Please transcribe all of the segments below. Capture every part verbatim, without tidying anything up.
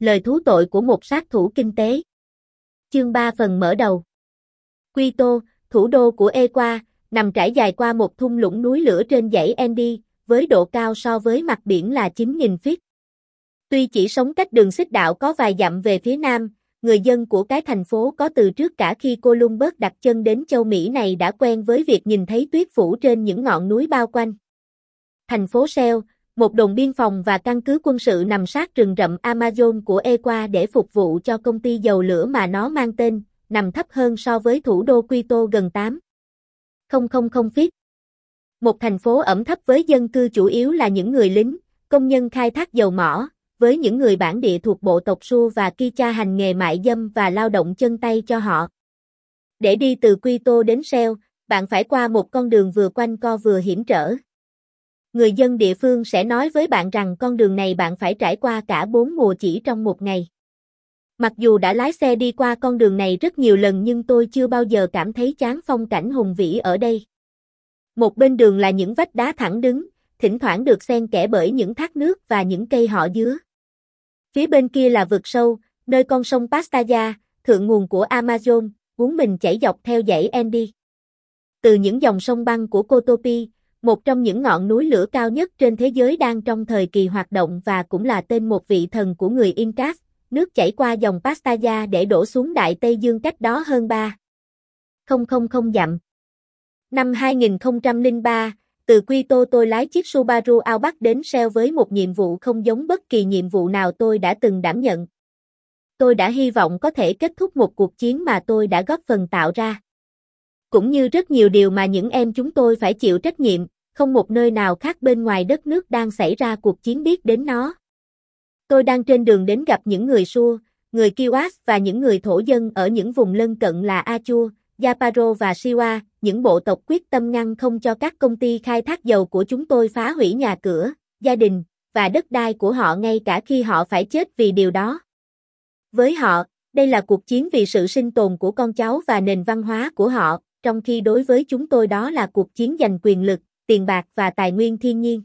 Lời thú tội của một sát thủ kinh tế. Chương ba phần mở đầu. Quito, thủ đô của Ecuador, nằm trải dài qua một thung lũng núi lửa trên dãy Andes, với độ cao so với mặt biển là chín nghìn feet. Tuy chỉ sống cách đường xích đạo có vài dặm về phía nam, người dân của cái thành phố có từ trước cả khi Columbus đặt chân đến châu Mỹ này đã quen với việc nhìn thấy tuyết phủ trên những ngọn núi bao quanh. Thành phố Shell, một đồn biên phòng và căn cứ quân sự nằm sát rừng rậm Amazon của Ecuador để phục vụ cho công ty dầu lửa mà nó mang tên, nằm thấp hơn so với thủ đô Quito gần tám nghìn feet. Một thành phố ẩm thấp với dân cư chủ yếu là những người lính, công nhân khai thác dầu mỏ, với những người bản địa thuộc bộ tộc Su và Kicha hành nghề mại dâm và lao động chân tay cho họ. Để đi từ Quito đến Shell, bạn phải qua một con đường vừa quanh co vừa hiểm trở. Người dân địa phương sẽ nói với bạn rằng con đường này bạn phải trải qua cả bốn mùa chỉ trong một ngày. Mặc dù đã lái xe đi qua con đường này rất nhiều lần nhưng tôi chưa bao giờ cảm thấy chán phong cảnh hùng vĩ ở đây. Một bên đường là những vách đá thẳng đứng, thỉnh thoảng được xen kẽ bởi những thác nước và những cây họ dứa. Phía bên kia là vực sâu, nơi con sông Pastaza, thượng nguồn của Amazon, uốn mình chảy dọc theo dãy Andes. Từ những dòng sông băng của Cotopi, một trong những ngọn núi lửa cao nhất trên thế giới đang trong thời kỳ hoạt động và cũng là tên một vị thần của người Incas, nước chảy qua dòng Pastaza để đổ xuống Đại Tây Dương cách đó hơn ba nghìn dặm. Năm hai nghìn không trăm lẻ ba, từ Quito tôi lái chiếc Subaru Outback đến Shell với một nhiệm vụ không giống bất kỳ nhiệm vụ nào tôi đã từng đảm nhận. Tôi đã hy vọng có thể kết thúc một cuộc chiến mà tôi đã góp phần tạo ra. Cũng như rất nhiều điều mà những em chúng tôi phải chịu trách nhiệm, không một nơi nào khác bên ngoài đất nước đang xảy ra cuộc chiến biết đến nó. Tôi đang trên đường đến gặp những người Su, người Kiowas và những người thổ dân ở những vùng lân cận là Achua, Yaparo và Siwa, những bộ tộc quyết tâm ngăn không cho các công ty khai thác dầu của chúng tôi phá hủy nhà cửa, gia đình, và đất đai của họ ngay cả khi họ phải chết vì điều đó. Với họ, đây là cuộc chiến vì sự sinh tồn của con cháu và nền văn hóa của họ, trong khi đối với chúng tôi đó là cuộc chiến giành quyền lực, tiền bạc và tài nguyên thiên nhiên.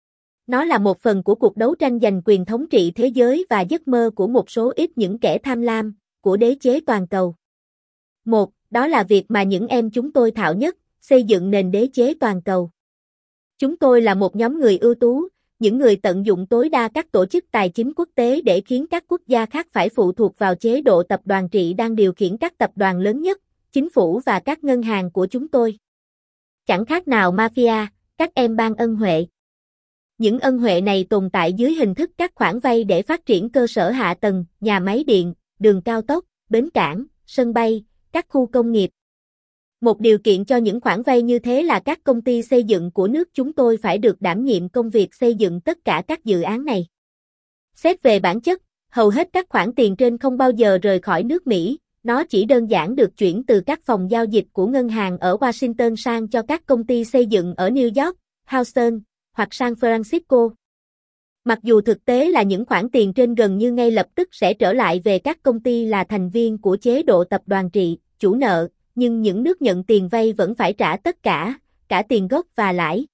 Nó là một phần của cuộc đấu tranh giành quyền thống trị thế giới và giấc mơ của một số ít những kẻ tham lam, của đế chế toàn cầu. Một, đó là việc mà những em chúng tôi thạo nhất, xây dựng nền đế chế toàn cầu. Chúng tôi là một nhóm người ưu tú, những người tận dụng tối đa các tổ chức tài chính quốc tế để khiến các quốc gia khác phải phụ thuộc vào chế độ tập đoàn trị đang điều khiển các tập đoàn lớn nhất, chính phủ và các ngân hàng của chúng tôi. Chẳng khác nào mafia, các em ban ân huệ. Những ân huệ này tồn tại dưới hình thức các khoản vay để phát triển cơ sở hạ tầng, nhà máy điện, đường cao tốc, bến cảng, sân bay, các khu công nghiệp. Một điều kiện cho những khoản vay như thế là các công ty xây dựng của nước chúng tôi phải được đảm nhiệm công việc xây dựng tất cả các dự án này. Xét về bản chất, hầu hết các khoản tiền trên không bao giờ rời khỏi nước Mỹ, nó chỉ đơn giản được chuyển từ các phòng giao dịch của ngân hàng ở Washington sang cho các công ty xây dựng ở New York, Houston, hoặc San Francisco. Mặc dù thực tế là những khoản tiền trên gần như ngay lập tức sẽ trở lại về các công ty là thành viên của chế độ tập đoàn trị, chủ nợ, nhưng những nước nhận tiền vay vẫn phải trả tất cả, cả tiền gốc và lãi.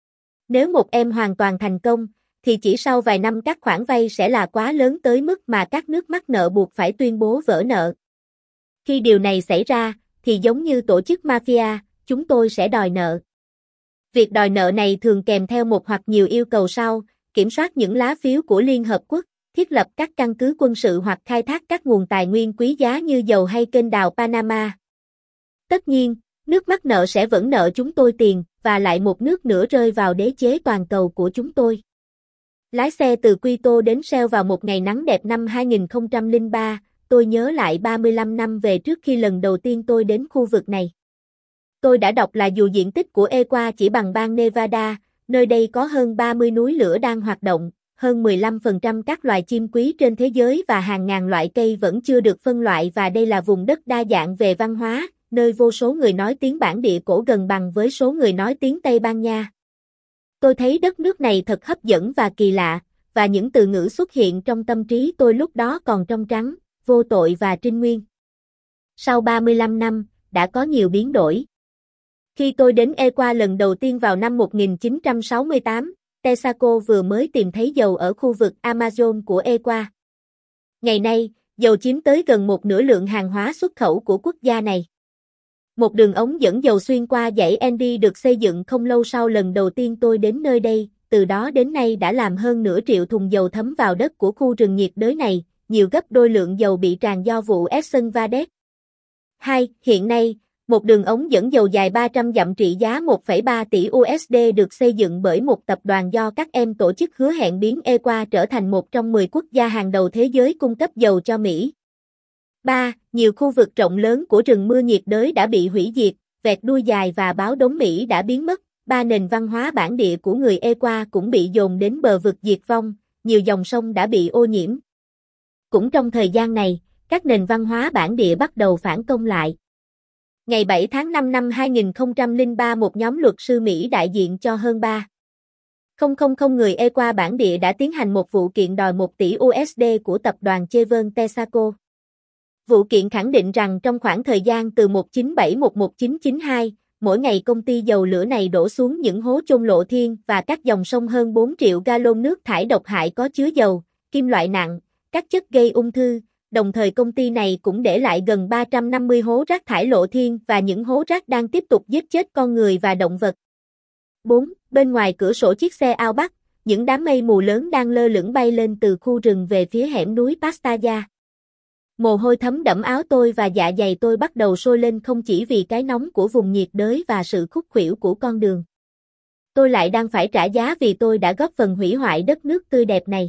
Nếu một em hoàn toàn thành công, thì chỉ sau vài năm các khoản vay sẽ là quá lớn tới mức mà các nước mắc nợ buộc phải tuyên bố vỡ nợ. Khi điều này xảy ra, thì giống như tổ chức mafia, chúng tôi sẽ đòi nợ. Việc đòi nợ này thường kèm theo một hoặc nhiều yêu cầu sau, kiểm soát những lá phiếu của Liên Hợp Quốc, thiết lập các căn cứ quân sự hoặc khai thác các nguồn tài nguyên quý giá như dầu hay kênh đào Panama. Tất nhiên, nước mắc nợ sẽ vẫn nợ chúng tôi tiền, và lại một nước nữa rơi vào đế chế toàn cầu của chúng tôi. Lái xe từ Quito đến Shell vào một ngày nắng đẹp năm hai nghìn không trăm lẻ ba, tôi nhớ lại ba mươi lăm năm về trước khi lần đầu tiên tôi đến khu vực này. Tôi đã đọc là dù diện tích của Ecuador chỉ bằng bang Nevada, nơi đây có hơn ba mươi núi lửa đang hoạt động, hơn mười lăm phần trăm các loài chim quý trên thế giới và hàng ngàn loại cây vẫn chưa được phân loại và đây là vùng đất đa dạng về văn hóa, nơi vô số người nói tiếng bản địa cổ gần bằng với số người nói tiếng Tây Ban Nha. Tôi thấy đất nước này thật hấp dẫn và kỳ lạ, và những từ ngữ xuất hiện trong tâm trí tôi lúc đó còn trong trắng, vô tội và trinh nguyên. Sau ba mươi lăm năm, đã có nhiều biến đổi. Khi tôi đến Ecuador lần đầu tiên vào năm một nghìn chín trăm sáu mươi tám, Texaco vừa mới tìm thấy dầu ở khu vực Amazon của Ecuador. Ngày nay, dầu chiếm tới gần một nửa lượng hàng hóa xuất khẩu của quốc gia này. Một đường ống dẫn dầu xuyên qua dãy Andes được xây dựng không lâu sau lần đầu tiên tôi đến nơi đây, từ đó đến nay đã làm hơn nửa triệu thùng dầu thấm vào đất của khu rừng nhiệt đới này, nhiều gấp đôi lượng dầu bị tràn do vụ Exxon Valdez. hai. Hiện nay, một đường ống dẫn dầu dài ba trăm dặm trị giá một phẩy ba tỷ u ét đê được xây dựng bởi một tập đoàn do các em tổ chức hứa hẹn biến Equa trở thành một trong mười quốc gia hàng đầu thế giới cung cấp dầu cho Mỹ. ba. Nhiều khu vực rộng lớn của rừng mưa nhiệt đới đã bị hủy diệt, vẹt đuôi dài và báo đốm Mỹ đã biến mất. Ba. Nền văn hóa bản địa của người Equa cũng bị dồn đến bờ vực diệt vong, nhiều dòng sông đã bị ô nhiễm. Cũng trong thời gian này, các nền văn hóa bản địa bắt đầu phản công lại. Ngày bảy tháng năm năm hai nghìn không trăm lẻ ba, một nhóm luật sư Mỹ đại diện cho hơn ba nghìn người Equa bản địa đã tiến hành một vụ kiện đòi một tỷ u ét đê của tập đoàn Chevron Texaco. Vụ kiện khẳng định rằng trong khoảng thời gian từ một nghìn chín trăm bảy mươi mốt đến một nghìn chín trăm chín mươi hai, mỗi ngày công ty dầu lửa này đổ xuống những hố chôn lộ thiên và các dòng sông hơn bốn triệu gallon nước thải độc hại có chứa dầu, kim loại nặng, các chất gây ung thư. Đồng thời công ty này cũng để lại gần ba trăm năm mươi hố rác thải lộ thiên và những hố rác đang tiếp tục giết chết con người và động vật. bốn. Bên ngoài cửa sổ chiếc xe Outback, những đám mây mù lớn đang lơ lửng bay lên từ khu rừng về phía hẻm núi Pastaza. Mồ hôi thấm đẫm áo tôi và dạ dày tôi bắt đầu sôi lên không chỉ vì cái nóng của vùng nhiệt đới và sự khúc khuỷu của con đường. Tôi lại đang phải trả giá vì tôi đã góp phần hủy hoại đất nước tươi đẹp này.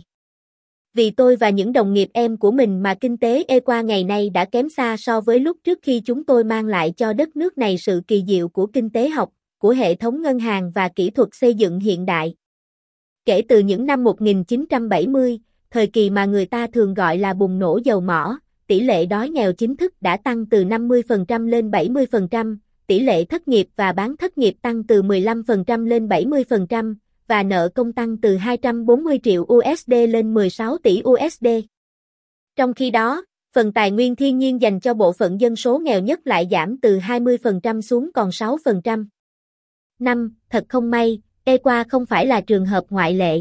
Vì tôi và những đồng nghiệp em của mình mà kinh tế Equa ngày nay đã kém xa so với lúc trước khi chúng tôi mang lại cho đất nước này sự kỳ diệu của kinh tế học, của hệ thống ngân hàng và kỹ thuật xây dựng hiện đại. Kể từ những năm một nghìn chín trăm bảy mươi, thời kỳ mà người ta thường gọi là bùng nổ dầu mỏ, tỷ lệ đói nghèo chính thức đã tăng từ năm mươi phần trăm lên bảy mươi phần trăm, tỷ lệ thất nghiệp và bán thất nghiệp tăng từ mười lăm phần trăm lên bảy mươi phần trăm, và nợ công tăng từ hai trăm bốn mươi triệu u ét đê lên mười sáu tỷ u ét đê. Trong khi đó, phần tài nguyên thiên nhiên dành cho bộ phận dân số nghèo nhất lại giảm từ hai mươi phần trăm xuống còn sáu phần trăm. năm. Thật không may, Equa không phải là trường hợp ngoại lệ.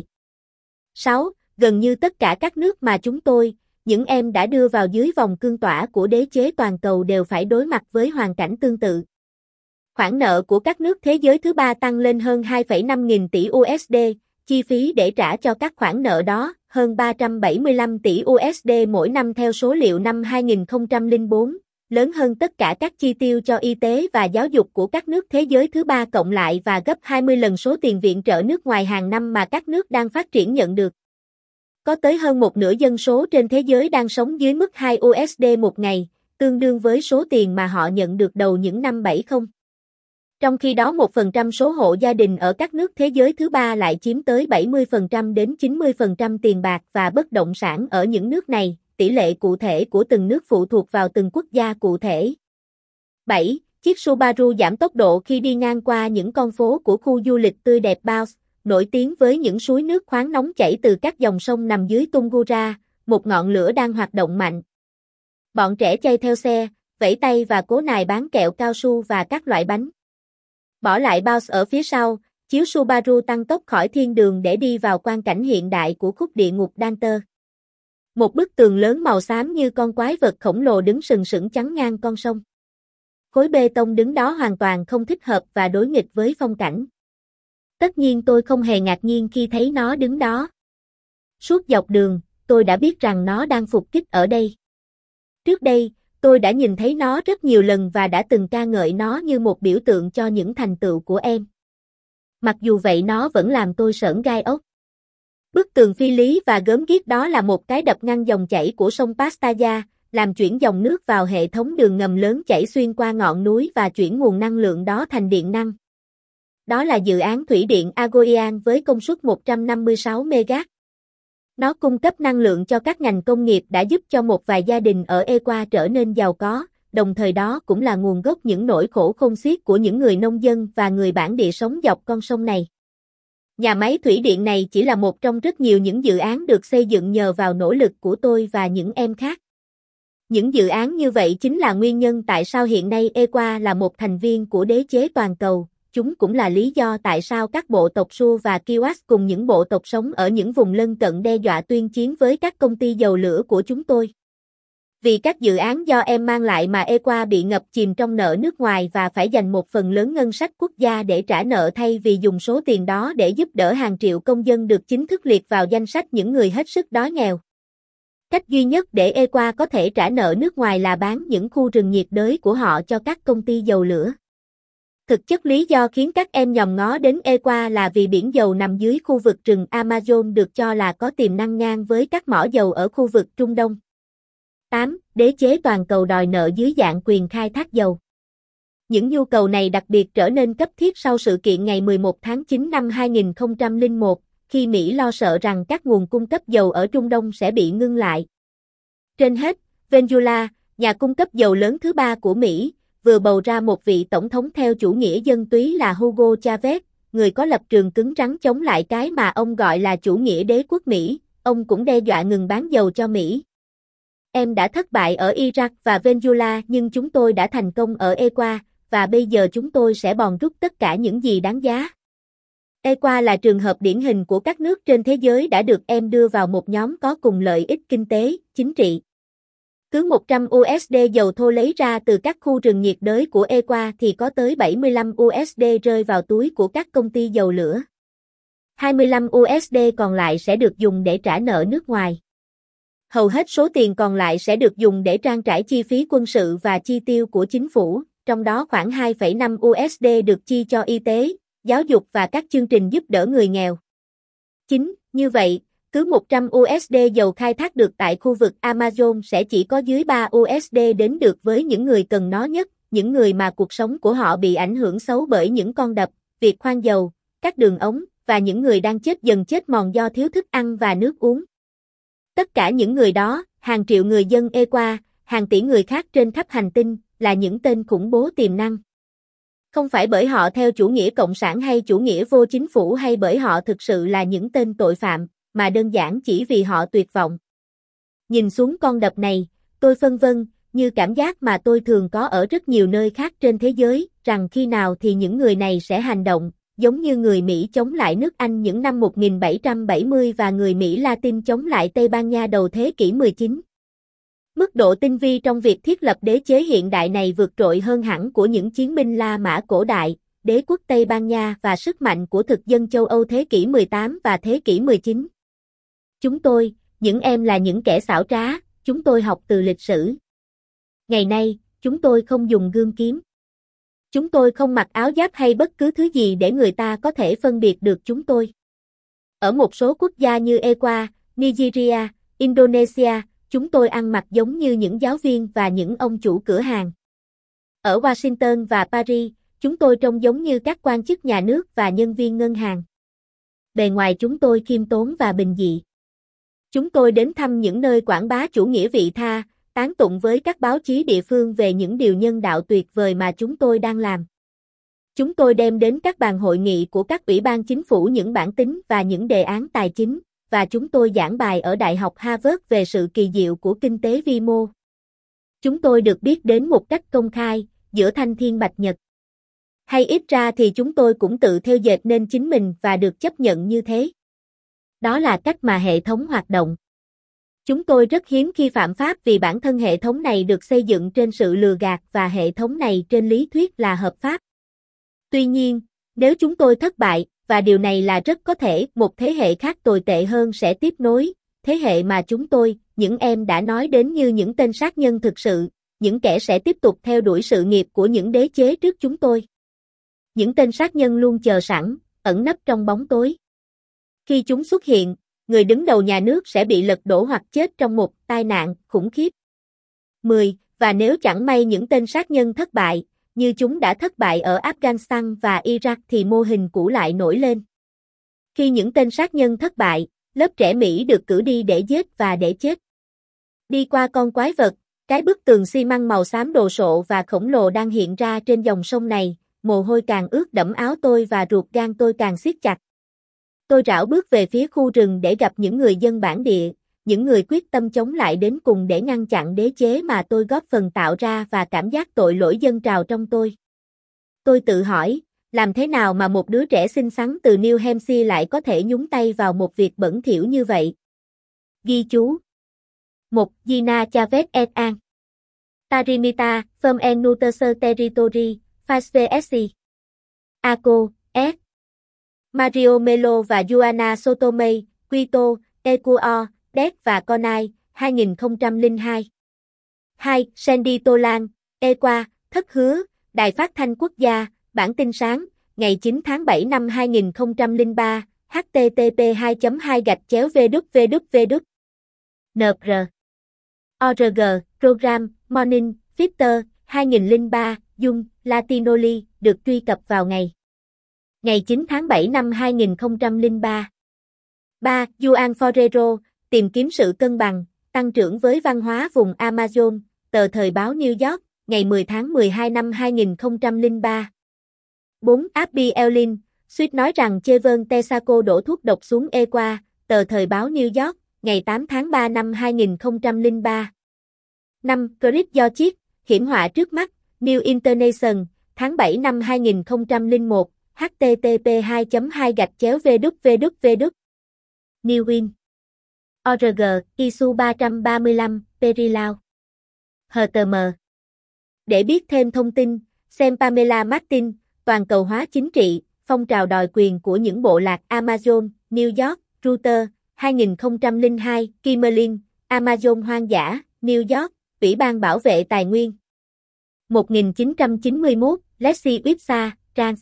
sáu. Gần như tất cả các nước mà chúng tôi, những em đã đưa vào dưới vòng cương tỏa của đế chế toàn cầu đều phải đối mặt với hoàn cảnh tương tự. Khoản nợ của các nước thế giới thứ ba tăng lên hơn hai phẩy năm nghìn tỷ u ét đê, chi phí để trả cho các khoản nợ đó hơn ba trăm bảy mươi lăm tỷ u ét đê mỗi năm theo số liệu năm hai nghìn không trăm lẻ bốn, lớn hơn tất cả các chi tiêu cho y tế và giáo dục của các nước thế giới thứ ba cộng lại và gấp hai mươi lần số tiền viện trợ nước ngoài hàng năm mà các nước đang phát triển nhận được. Có tới hơn một nửa dân số trên thế giới đang sống dưới mức hai u ét đê một ngày, tương đương với số tiền mà họ nhận được đầu những năm bảy mươi. Trong khi đó một phần trăm số hộ gia đình ở các nước thế giới thứ ba lại chiếm tới bảy mươi phần trăm đến chín mươi phần trăm tiền bạc và bất động sản ở những nước này, tỷ lệ cụ thể của từng nước phụ thuộc vào từng quốc gia cụ thể. bảy. Chiếc Subaru giảm tốc độ khi đi ngang qua những con phố của khu du lịch tươi đẹp Bounce, nổi tiếng với những suối nước khoáng nóng chảy từ các dòng sông nằm dưới Tungurahua, một ngọn lửa đang hoạt động mạnh. Bọn trẻ chay theo xe, vẫy tay và cố nài bán kẹo cao su và các loại bánh. Bỏ lại Bounce ở phía sau, chiếu Subaru tăng tốc khỏi thiên đường để đi vào quang cảnh hiện đại của khúc địa ngục Dante. Một bức tường lớn màu xám như con quái vật khổng lồ đứng sừng sững chắn ngang con sông. Khối bê tông đứng đó hoàn toàn không thích hợp và đối nghịch với phong cảnh. Tất nhiên tôi không hề ngạc nhiên khi thấy nó đứng đó. Suốt dọc đường, tôi đã biết rằng nó đang phục kích ở đây. Trước đây, tôi đã nhìn thấy nó rất nhiều lần và đã từng ca ngợi nó như một biểu tượng cho những thành tựu của em. Mặc dù vậy nó vẫn làm tôi sởn gai ốc. Bức tường phi lý và gớm ghiếc đó là một cái đập ngăn dòng chảy của sông Pastaza, làm chuyển dòng nước vào hệ thống đường ngầm lớn chảy xuyên qua ngọn núi và chuyển nguồn năng lượng đó thành điện năng. Đó là dự án thủy điện Agoian với công suất một trăm năm mươi sáu mê ga oát. Nó cung cấp năng lượng cho các ngành công nghiệp đã giúp cho một vài gia đình ở Equa trở nên giàu có, đồng thời đó cũng là nguồn gốc những nỗi khổ khôn xiết của những người nông dân và người bản địa sống dọc con sông này. Nhà máy thủy điện này chỉ là một trong rất nhiều những dự án được xây dựng nhờ vào nỗ lực của tôi và những em khác. Những dự án như vậy chính là nguyên nhân tại sao hiện nay Equa là một thành viên của đế chế toàn cầu, chúng cũng là lý do tại sao các bộ tộc Su và Kiowas cùng những bộ tộc sống ở những vùng lân cận đe dọa tuyên chiến với các công ty dầu lửa của chúng tôi. Vì các dự án do em mang lại mà Equa bị ngập chìm trong nợ nước ngoài và phải dành một phần lớn ngân sách quốc gia để trả nợ thay vì dùng số tiền đó để giúp đỡ hàng triệu công dân được chính thức liệt vào danh sách những người hết sức đói nghèo. Cách duy nhất để Equa có thể trả nợ nước ngoài là bán những khu rừng nhiệt đới của họ cho các công ty dầu lửa. Thực chất lý do khiến các em nhòm ngó đến Equa là vì biển dầu nằm dưới khu vực rừng Amazon được cho là có tiềm năng ngang với các mỏ dầu ở khu vực Trung Đông. tám. Đế chế toàn cầu đòi nợ dưới dạng quyền khai thác dầu. Những nhu cầu này đặc biệt trở nên cấp thiết sau sự kiện ngày mười một tháng chín năm hai nghìn không trăm lẻ một, khi Mỹ lo sợ rằng các nguồn cung cấp dầu ở Trung Đông sẽ bị ngưng lại. Trên hết, Venezuela, nhà cung cấp dầu lớn thứ ba của Mỹ, vừa bầu ra một vị tổng thống theo chủ nghĩa dân túy là Hugo Chavez, người có lập trường cứng rắn chống lại cái mà ông gọi là chủ nghĩa đế quốc Mỹ. Ông cũng đe dọa ngừng bán dầu cho Mỹ. Em đã thất bại ở Iraq và Venezuela nhưng chúng tôi đã thành công ở Equa, và bây giờ chúng tôi sẽ bòn rút tất cả những gì đáng giá. Equa là trường hợp điển hình của các nước trên thế giới đã được em đưa vào một nhóm có cùng lợi ích kinh tế, chính trị. Cứ một trăm đô la dầu thô lấy ra từ các khu rừng nhiệt đới của Equa thì có tới bảy mươi lăm đô la rơi vào túi của các công ty dầu lửa. hai mươi lăm đô la còn lại sẽ được dùng để trả nợ nước ngoài. Hầu hết số tiền còn lại sẽ được dùng để trang trải chi phí quân sự và chi tiêu của chính phủ, trong đó khoảng hai phẩy năm đô la được chi cho y tế, giáo dục và các chương trình giúp đỡ người nghèo. chín. Như vậy, cứ một trăm đô la dầu khai thác được tại khu vực Amazon sẽ chỉ có dưới ba đô la đến được với những người cần nó nhất, những người mà cuộc sống của họ bị ảnh hưởng xấu bởi những con đập, việc khoan dầu, các đường ống, và những người đang chết dần chết mòn do thiếu thức ăn và nước uống. Tất cả những người đó, hàng triệu người dân Equa, hàng tỷ người khác trên khắp hành tinh, là những tên khủng bố tiềm năng. Không phải bởi họ theo chủ nghĩa cộng sản hay chủ nghĩa vô chính phủ hay bởi họ thực sự là những tên tội phạm, mà đơn giản chỉ vì họ tuyệt vọng. Nhìn xuống con đập này, tôi phân vân, như cảm giác mà tôi thường có ở rất nhiều nơi khác trên thế giới, rằng khi nào thì những người này sẽ hành động, giống như người Mỹ chống lại nước Anh những năm một nghìn bảy trăm bảy mươi và người Mỹ Latin chống lại Tây Ban Nha đầu thế kỷ mười chín. Mức độ tinh vi trong việc thiết lập đế chế hiện đại này vượt trội hơn hẳn của những chiến binh La Mã cổ đại, đế quốc Tây Ban Nha và sức mạnh của thực dân châu Âu thế kỷ mười tám và thế kỷ mười chín. Chúng tôi, những em là những kẻ xảo trá, chúng tôi học từ lịch sử. Ngày nay, chúng tôi không dùng gươm kiếm. Chúng tôi không mặc áo giáp hay bất cứ thứ gì để người ta có thể phân biệt được chúng tôi. Ở một số quốc gia như Equa, Nigeria, Indonesia, chúng tôi ăn mặc giống như những giáo viên và những ông chủ cửa hàng. Ở Washington và Paris, chúng tôi trông giống như các quan chức nhà nước và nhân viên ngân hàng. Bề ngoài chúng tôi khiêm tốn và bình dị. Chúng tôi đến thăm những nơi quảng bá chủ nghĩa vị tha, tán tụng với các báo chí địa phương về những điều nhân đạo tuyệt vời mà chúng tôi đang làm. Chúng tôi đem đến các bàn hội nghị của các ủy ban chính phủ những bản tính và những đề án tài chính, và chúng tôi giảng bài ở Đại học Harvard về sự kỳ diệu của kinh tế vi mô. Chúng tôi được biết đến một cách công khai, giữa thanh thiên bạch nhật. Hay ít ra thì chúng tôi cũng tự theo dệt nên chính mình và được chấp nhận như thế. Đó là cách mà hệ thống hoạt động. Chúng tôi rất hiếm khi phạm pháp vì bản thân hệ thống này được xây dựng trên sự lừa gạt và hệ thống này trên lý thuyết là hợp pháp. Tuy nhiên, nếu chúng tôi thất bại, và điều này là rất có thể, một thế hệ khác tồi tệ hơn sẽ tiếp nối, thế hệ mà chúng tôi, những em đã nói đến như những tên sát nhân thực sự, những kẻ sẽ tiếp tục theo đuổi sự nghiệp của những đế chế trước chúng tôi. Những tên sát nhân luôn chờ sẵn, ẩn nấp trong bóng tối. Khi chúng xuất hiện, người đứng đầu nhà nước sẽ bị lật đổ hoặc chết trong một tai nạn khủng khiếp. mười. Và nếu chẳng may những tên sát nhân thất bại, như chúng đã thất bại ở Afghanistan và Iraq thì mô hình cũ lại nổi lên. Khi những tên sát nhân thất bại, lớp trẻ Mỹ được cử đi để giết và để chết. Đi qua con quái vật, cái bức tường xi măng màu xám đồ sộ và khổng lồ đang hiện ra trên dòng sông này, mồ hôi càng ướt đẫm áo tôi và ruột gan tôi càng siết chặt. Tôi rảo bước về phía khu rừng để gặp những người dân bản địa, những người quyết tâm chống lại đến cùng để ngăn chặn đế chế mà tôi góp phần tạo ra và cảm giác tội lỗi dâng trào trong tôi. Tôi tự hỏi, Làm thế nào mà một đứa trẻ xinh xắn từ New Hampshire lại có thể nhúng tay vào một việc bẩn thỉu như vậy? Ghi chú. một. Gina Chavez et al. Tarimita, Firm and Nuteser Territory, Fasvsc. Aco, S. Mario Melo và Juana Sotomayor, Quito, Ecuador, Det và Conai, hai nghìn không trăm lẻ hai. hai. Sandy Tolan, Equa, Thất Hứa, Đài Phát thanh Quốc gia, Bản tin sáng, ngày chín tháng bảy năm hai nghìn không trăm lẻ ba, h t t p hai chấm hai gạch chéo v w w w n p r org, Program, Morning, Fitter, hai nghìn lẻ ba, Dung, Latinoli, được truy cập vào ngày. Ngày chín tháng bảy năm hai nghìn không trăm lẻ ba. ba. Juan Forero, tìm kiếm sự cân bằng, tăng trưởng với văn hóa vùng Amazon, tờ thời báo New York, ngày mười tháng mười hai năm hai nghìn không trăm lẻ ba. bốn. Abby Elin, suýt nói rằng Chevron Texaco đổ thuốc độc xuống Equa, tờ thời báo New York, ngày tám tháng ba năm hai nghìn không trăm lẻ ba. năm. Chris George, hiểm họa trước mắt, New Internation, tháng bảy năm hai nghìn không trăm lẻ một, h t t p hai chấm hai gạch chéo v w w w Newin. org, Isu ba trăm ba mươi lăm, Perilao. hát tê em. Để biết thêm thông tin, xem Pamela Martin, Toàn cầu hóa chính trị, phong trào đòi quyền của những bộ lạc Amazon, New York, Reuters, hai nghìn không trăm lẻ hai, Kimmerlin, Amazon hoang dã, New York, Ủy ban bảo vệ tài nguyên. một nghìn chín trăm chín mươi mốt, Lexi Wipsa, Trans.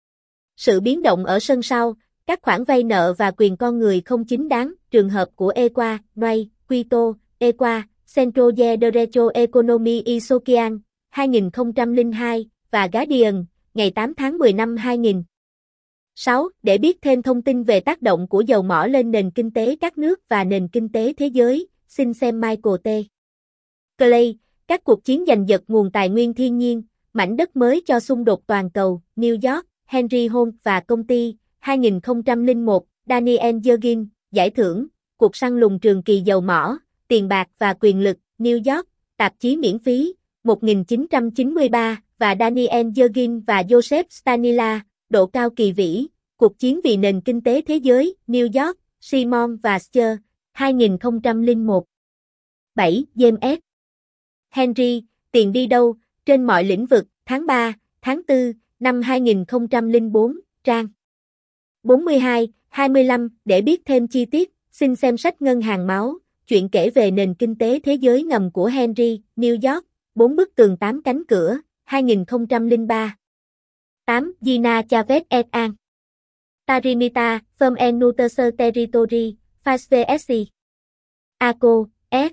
Sự biến động ở sân sau, các khoản vay nợ và quyền con người không chính đáng, trường hợp của Equa, Noy, Quito, Equa, Centro de Derecho Economy y Social, hai nghìn không trăm lẻ hai, và Guardian, ngày tám tháng mười năm hai nghìn. sáu. Để biết thêm thông tin về tác động của dầu mỏ lên nền kinh tế các nước và nền kinh tế thế giới, xin xem Michael T. Clay, các cuộc chiến giành giật nguồn tài nguyên thiên nhiên, mảnh đất mới cho xung đột toàn cầu, New York, Henry Home và công ty, hai nghìn không trăm lẻ một, Daniel Yergin, giải thưởng, cuộc săn lùng trường kỳ dầu mỏ, tiền bạc và quyền lực, New York, tạp chí miễn phí, một nghìn chín trăm chín mươi ba, và Daniel Yergin và Joseph Stanila, độ cao kỳ vĩ, cuộc chiến vì nền kinh tế thế giới, New York, Simon và Scher, hai nghìn không trăm lẻ một. bảy. James S. Henry, tiền đi đâu, trên mọi lĩnh vực, tháng ba, tháng tư, năm hai nghìn không trăm lẻ bốn, trang bốn mươi hai, hai mươi lăm, để biết thêm chi tiết, xin xem sách Ngân hàng máu, chuyện kể về nền kinh tế thế giới ngầm của Henry, New York, bốn bức tường tám cánh cửa, hai nghìn không trăm lẻ ba. tám. Gina Chavez et al. Tarimita, Firm and Nuteser Territory, Fasvsc. Aco, S.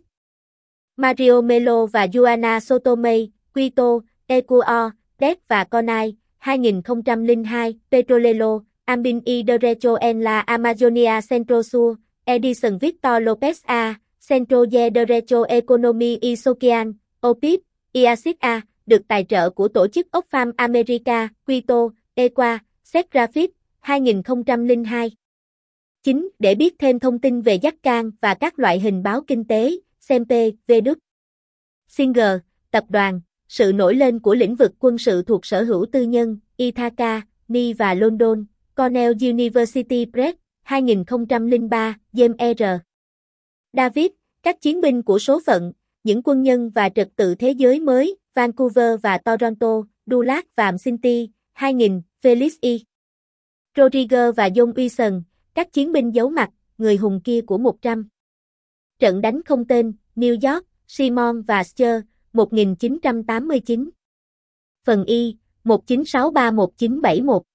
Mario Melo và Juana Sotomayor, Quito, Ecuador, Det và Conai, hai nghìn không trăm lẻ hai, Petrolero, Ambin y Derecho en la Amazonia Centro Sur, Edison Victor Lopez A, Centro de Derecho Economy y Social, O P I P, i a xít a, được tài trợ của Tổ chức Oxfam America, Quito, Equa, Sergrafit, hai nghìn không trăm lẻ hai. chín. Để biết thêm thông tin về Giác Can và các loại hình báo kinh tế, xem P. vê đê. Singer, Tập đoàn, sự nổi lên của lĩnh vực quân sự thuộc sở hữu tư nhân, Ithaca, Ni và London, Cornell University Press, hai nghìn không trăm lẻ ba, James R. David, các chiến binh của số phận, những quân nhân và trật tự thế giới mới, Vancouver và Toronto, Dulac và Cincy, hai nghìn, Felix E. Rodriguez và John Wilson, các chiến binh giấu mặt, người hùng kia của một trăm. Trận đánh không tên, New York, Simon và Scher, một nghìn chín trăm tám mươi chín. Phần Y, một chín sáu ba một chín bảy một.